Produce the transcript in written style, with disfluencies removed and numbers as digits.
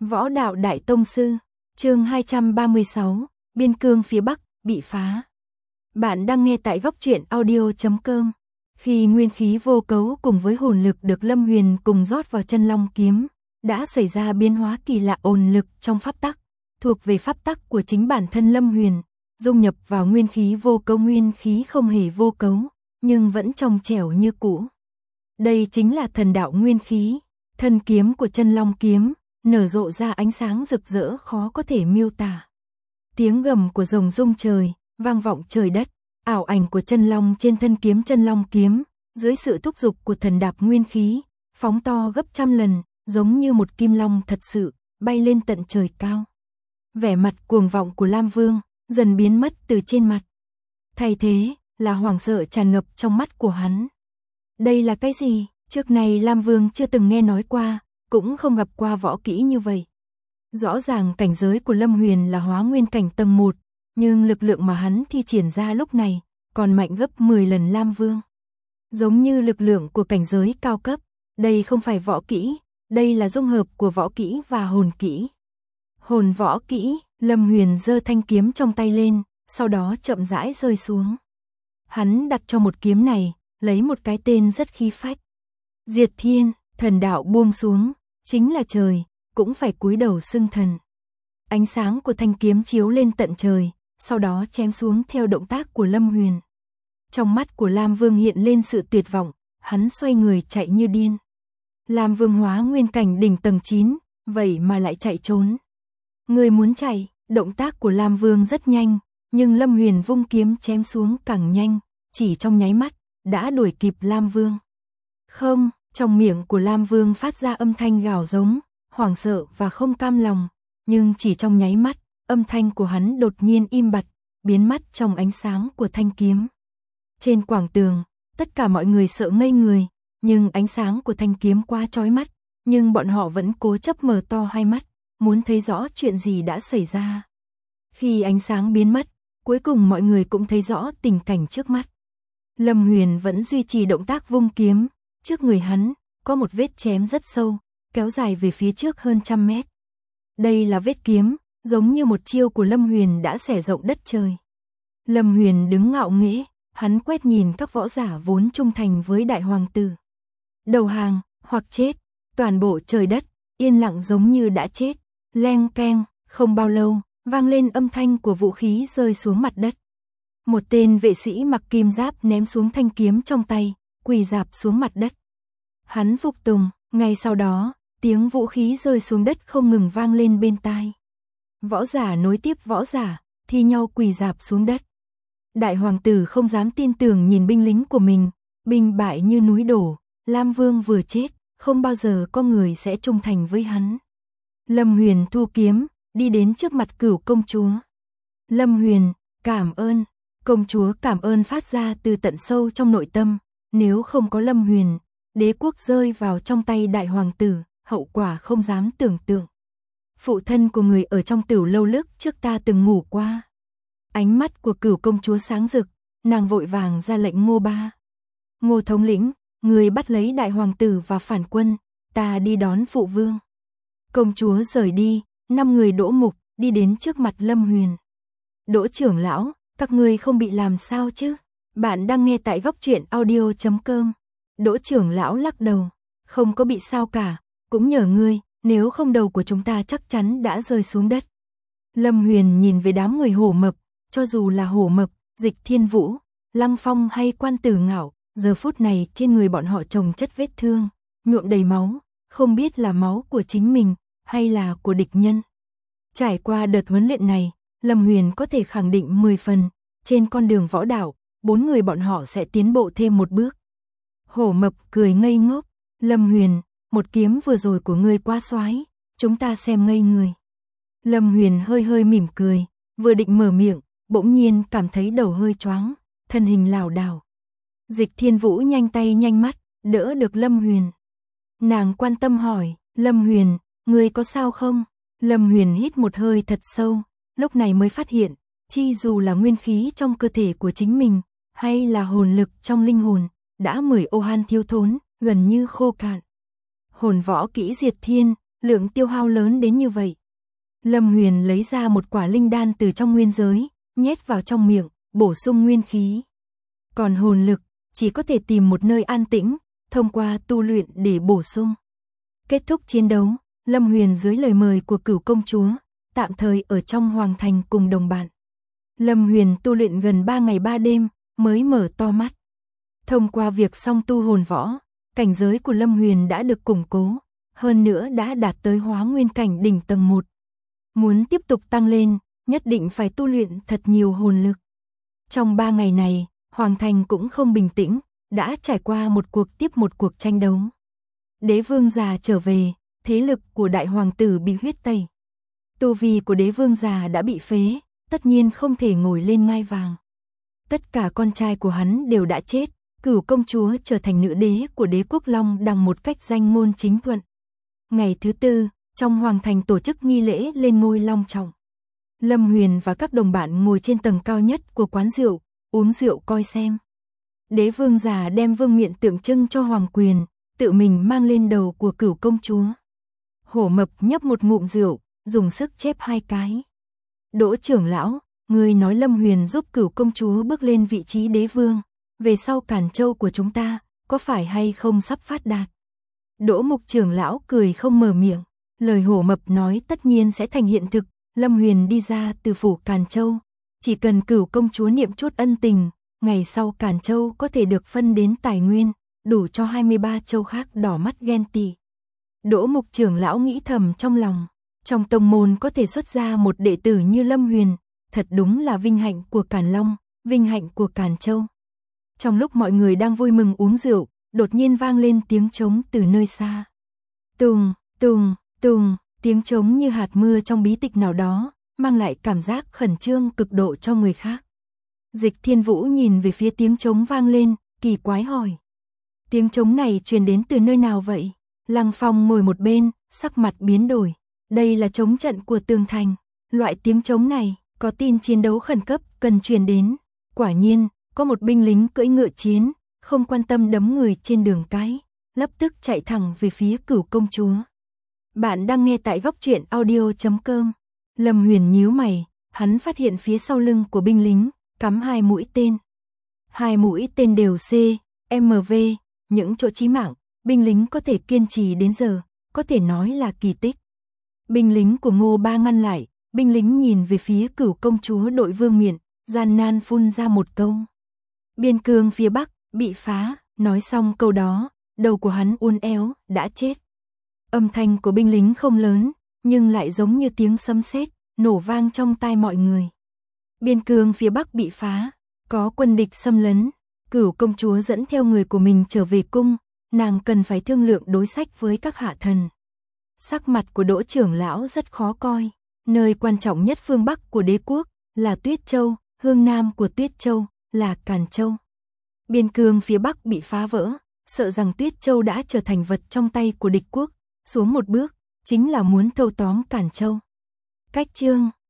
Võ đạo đại tông sư, chương 236, biên cương phía Bắc, bị phá. Bạn đang nghe tại góc truyện audio.com. Khi nguyên khí vô cấu cùng với hồn lực được Lâm Huyền cùng rót vào chân long kiếm, đã xảy ra biến hóa kỳ lạ ồn lực trong pháp tắc, thuộc về pháp tắc của chính bản thân Lâm Huyền, dung nhập vào nguyên khí vô cấu. Nguyên khí không hề vô cấu, nhưng vẫn trong trẻo như cũ. Đây chính là thần đạo nguyên khí, thân kiếm của chân long kiếm nở rộ ra ánh sáng rực rỡ khó có thể miêu tả. Tiếng gầm của rồng rung trời, vang vọng trời đất, ảo ảnh của chân long trên thân kiếm chân long kiếm, dưới sự thúc giục của thần đạp nguyên khí, phóng to gấp trăm lần, giống như một kim long thật sự, bay lên tận trời cao. Vẻ mặt cuồng vọng của Lam Vương dần biến mất từ trên mặt. Thay thế là hoảng sợ tràn ngập trong mắt của hắn. Đây là cái gì? Trước này Lam Vương chưa từng nghe nói qua, cũng không gặp qua võ kỹ như vậy. Rõ ràng cảnh giới của Lâm Huyền là hóa nguyên cảnh tầng 1, nhưng lực lượng mà hắn thi triển ra lúc này còn mạnh gấp 10 lần Lam Vương. Giống như lực lượng của cảnh giới cao cấp, đây không phải võ kỹ, đây là dung hợp của võ kỹ và hồn kỹ. Hồn võ kỹ, Lâm Huyền giơ thanh kiếm trong tay lên, sau đó chậm rãi rơi xuống. Hắn đặt cho một kiếm này, lấy một cái tên rất khí phách. Diệt thiên, thần đạo buông xuống, chính là trời, cũng phải cúi đầu xưng thần. Ánh sáng của thanh kiếm chiếu lên tận trời, sau đó chém xuống theo động tác của Lâm Huyền. Trong mắt của Lam Vương hiện lên sự tuyệt vọng, hắn xoay người chạy như điên. Lam Vương hóa nguyên cảnh đỉnh tầng 9, vậy mà lại chạy trốn. Người muốn chạy, động tác của Lam Vương rất nhanh, nhưng Lâm Huyền vung kiếm chém xuống càng nhanh, chỉ trong nháy mắt, đã đuổi kịp Lam Vương. Không, trong miệng của Lam Vương phát ra âm thanh gào giống, hoảng sợ và không cam lòng, nhưng chỉ trong nháy mắt, âm thanh của hắn đột nhiên im bặt, biến mất trong ánh sáng của thanh kiếm. Trên quảng tường, tất cả mọi người sợ ngây người, nhưng ánh sáng của thanh kiếm quá chói mắt, nhưng bọn họ vẫn cố chấp mở to hai mắt, muốn thấy rõ chuyện gì đã xảy ra. Khi ánh sáng biến mất, cuối cùng mọi người cũng thấy rõ tình cảnh trước mắt. Lâm Huyền vẫn duy trì động tác vung kiếm, trước người hắn có một vết chém rất sâu, kéo dài về phía trước hơn 100 mét. Đây là vết kiếm, giống như một chiêu của Lâm Huyền đã xẻ rộng đất trời. Lâm Huyền đứng ngạo nghễ, hắn quét nhìn các võ giả vốn trung thành với đại hoàng tử. Đầu hàng, hoặc chết, toàn bộ trời đất, yên lặng giống như đã chết. Leng keng, không bao lâu, vang lên âm thanh của vũ khí rơi xuống mặt đất. Một tên vệ sĩ mặc kim giáp ném xuống thanh kiếm trong tay, quỳ rạp xuống mặt đất. Hắn phục tùng, ngay sau đó, tiếng vũ khí rơi xuống đất không ngừng vang lên bên tai. Võ giả nối tiếp võ giả, thi nhau quỳ rạp xuống đất. Đại hoàng tử không dám tin tưởng nhìn binh lính của mình, binh bại như núi đổ, Lam Vương vừa chết, không bao giờ có người sẽ trung thành với hắn. Lâm Huyền thu kiếm, đi đến trước mặt Cửu công chúa. Lâm Huyền, cảm ơn. Công chúa cảm ơn phát ra từ tận sâu trong nội tâm, nếu không có Lâm Huyền, đế quốc rơi vào trong tay đại hoàng tử, hậu quả không dám tưởng tượng. Phụ thân của người ở trong Tửu lâu lúc trước ta từng ngủ qua. Ánh mắt của Cửu công chúa sáng rực, nàng vội vàng ra lệnh Ngô Ba. Ngô thống lĩnh, người bắt lấy đại hoàng tử và phản quân, ta đi đón phụ vương. Công chúa rời đi, 5 người Đỗ Mục đi đến trước mặt Lâm Huyền. Đỗ trưởng lão, các ngươi không bị làm sao chứ? Bạn đang nghe tại góc truyện audio.com. Đỗ trưởng lão lắc đầu, không có bị sao cả, cũng nhờ ngươi, nếu không đầu của chúng ta chắc chắn đã rơi xuống đất. Lâm Huyền nhìn về đám người Hổ Mập, cho dù là Hổ Mập, Dịch Thiên Vũ, Lăng Phong hay Quan Tử Ngạo, giờ phút này trên người bọn họ chồng chất vết thương, nhuộm đầy máu, không biết là máu của chính mình hay là của địch nhân. Trải qua đợt huấn luyện này, Lâm Huyền có thể khẳng định 10 phần, trên con đường võ đạo, 4 người bọn họ sẽ tiến bộ thêm một bước. Hổ Mập cười ngây ngốc, Lâm Huyền, một kiếm vừa rồi của ngươi quá xoái, chúng ta xem ngây người. Lâm Huyền hơi hơi mỉm cười, vừa định mở miệng, bỗng nhiên cảm thấy đầu hơi choáng, thân hình lảo đảo. Dịch Thiên Vũ nhanh tay nhanh mắt, đỡ được Lâm Huyền. Nàng quan tâm hỏi, Lâm Huyền, ngươi có sao không? Lâm Huyền hít một hơi thật sâu, lúc này mới phát hiện, chi dù là nguyên khí trong cơ thể của chính mình, hay là hồn lực trong linh hồn, đã 10 ô han thiếu thốn, gần như khô cạn. Hồn võ kỹ diệt thiên, lượng tiêu hao lớn đến như vậy. Lâm Huyền lấy ra một quả linh đan từ trong nguyên giới, nhét vào trong miệng, bổ sung nguyên khí. Còn hồn lực, chỉ có thể tìm một nơi an tĩnh, thông qua tu luyện để bổ sung. Kết thúc chiến đấu, Lâm Huyền dưới lời mời của Cửu công chúa, tạm thời ở trong hoàng thành cùng đồng bạn. Lâm Huyền tu luyện gần 3 ngày 3 đêm, mới mở to mắt. Thông qua việc song tu hồn võ, cảnh giới của Lâm Huyền đã được củng cố, hơn nữa đã đạt tới hóa nguyên cảnh đỉnh tầng 1. Muốn tiếp tục tăng lên, nhất định phải tu luyện thật nhiều hồn lực. Trong 3 ngày này, hoàng thành cũng không bình tĩnh, đã trải qua một cuộc tiếp một cuộc tranh đấu. Đế vương già trở về, thế lực của đại hoàng tử bị huyết tẩy. Tu vi của đế vương già đã bị phế, tất nhiên không thể ngồi lên ngai vàng. Tất cả con trai của hắn đều đã chết, Cửu công chúa trở thành nữ đế của đế quốc Long Đằng một cách danh ngôn chính thuận. Ngày thứ 4, trong hoàng thành tổ chức nghi lễ lên ngôi long trọng. Lâm Huyền và các đồng bạn ngồi trên tầng cao nhất của quán rượu, uống rượu coi xem. Đế vương già đem vương miện tượng trưng cho hoàng quyền, tự mình mang lên đầu của Cửu công chúa. Hổ Mập nhấp một ngụm rượu, dùng sức chép 2 cái. Đỗ trưởng lão, người nói Lâm Huyền giúp Cửu công chúa bước lên vị trí đế vương, về sau Càn Châu của chúng ta, có phải hay không sắp phát đạt? Đỗ Mục trưởng lão cười không mở miệng, lời Hổ Mập nói tất nhiên sẽ thành hiện thực. Lâm Huyền đi ra từ phủ Càn Châu, chỉ cần Cửu công chúa niệm chút ân tình, ngày sau Càn Châu có thể được phân đến tài nguyên, đủ cho 23 châu khác đỏ mắt ghen tị. Đỗ Mục trưởng lão nghĩ thầm trong lòng, trong tông môn có thể xuất ra một đệ tử như Lâm Huyền, thật đúng là vinh hạnh của Càn Long, vinh hạnh của Càn Châu. Trong lúc mọi người đang vui mừng uống rượu, đột nhiên vang lên tiếng trống từ nơi xa. Tùng, tùng, tùng, tiếng trống như hạt mưa trong bí tịch nào đó, mang lại cảm giác khẩn trương cực độ cho người khác. Dịch Thiên Vũ nhìn về phía tiếng trống vang lên, kỳ quái hỏi. Tiếng trống này truyền đến từ nơi nào vậy? Lăng Phong ngồi một bên, sắc mặt biến đổi. Đây là trống trận của tường thành. Loại tiếng trống này, có tin chiến đấu khẩn cấp cần truyền đến. Quả nhiên, có một binh lính cưỡi ngựa chiến, không quan tâm đấm người trên đường cái, lập tức chạy thẳng về phía Cửu công chúa. Bạn đang nghe tại góc truyện audio.com. Lâm Huyền nhíu mày, hắn phát hiện phía sau lưng của binh lính, cắm 2 mũi tên. 2 mũi tên đều CMV, những chỗ chí mạng, binh lính có thể kiên trì đến giờ, có thể nói là kỳ tích. Binh lính của Ngô Ba ngăn lại, binh lính nhìn về phía Cửu công chúa đội vương miện, gian nan phun ra một câu. Biên cương phía Bắc, bị phá, nói xong câu đó, đầu của hắn uốn éo, đã chết. Âm thanh của binh lính không lớn, nhưng lại giống như tiếng sấm sét, nổ vang trong tai mọi người. Biên cương phía Bắc bị phá, có quân địch xâm lấn, Cửu công chúa dẫn theo người của mình trở về cung, nàng cần phải thương lượng đối sách với các hạ thần. Sắc mặt của Đỗ trưởng lão rất khó coi, nơi quan trọng nhất phương Bắc của đế quốc là Tuyết Châu, hương nam của Tuyết Châu là Càn Châu. Biên cương phía Bắc bị phá vỡ, sợ rằng Tuyết Châu đã trở thành vật trong tay của địch quốc, xuống một bước, chính là muốn thâu tóm Càn Châu. Cách chương